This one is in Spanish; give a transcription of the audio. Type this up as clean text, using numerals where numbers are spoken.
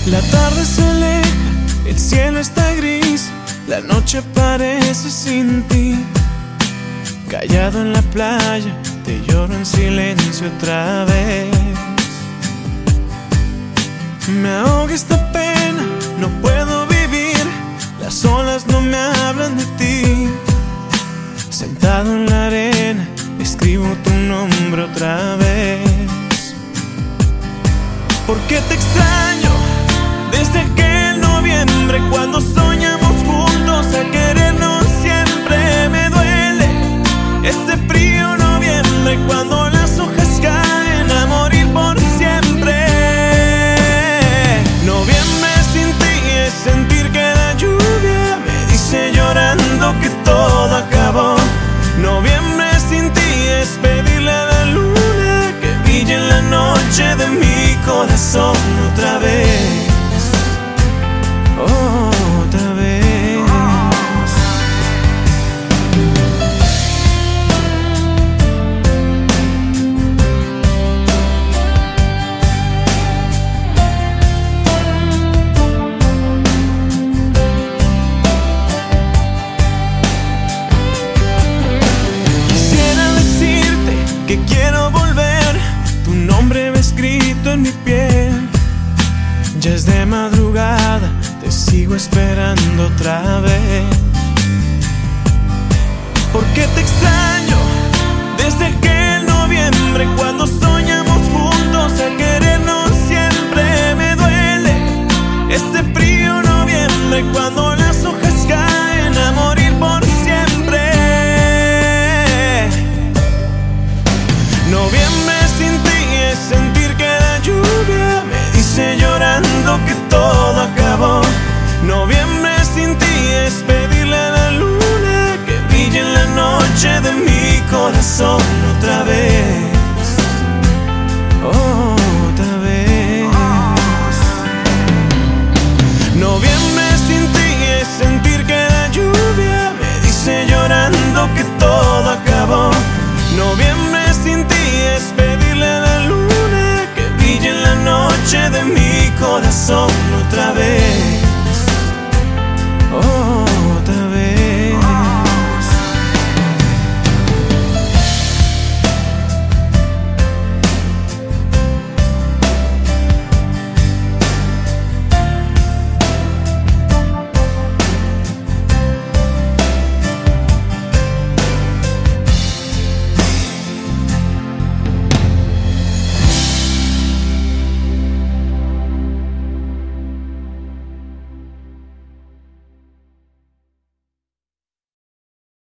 La tarde se aleja, el cielo está gris, la noche parece sin ti. Callado en la playa, te lloro en silencio otra vez. Me ahoga esta pena, no puedo vivir, las olas no me hablan de ti. Sentado en la arena, escribo tu nombre otra vez. ¿Por qué te extraño? Desde aquel noviembre cuando soñamos juntos a querernos siempre. Me duele este frío noviembre cuando las hojas caen a morir por siempre. Noviembre sin ti es sentir que la lluvia me dice llorando que todo acabó. Noviembre sin ti es pedirle a la luna que brille en la noche de mi corazón otra vez. Otra vez. Quisiera decirte que quiero volver, tu nombre va escrito en mi piel. Ya es de madrugada, te sigo esperando otra vez. ¿Por qué te extraño? Desde aquel noviembre cuando soñamos juntos a querernos siempre. Me duele este frío noviembre cuando las hojas caen a morir por siempre. Noviembre sin ti es sentir que la lluvia me dice llorando que todo acabó. Noviembre sin ti es pedirle a la luna que brille en la noche de mi corazón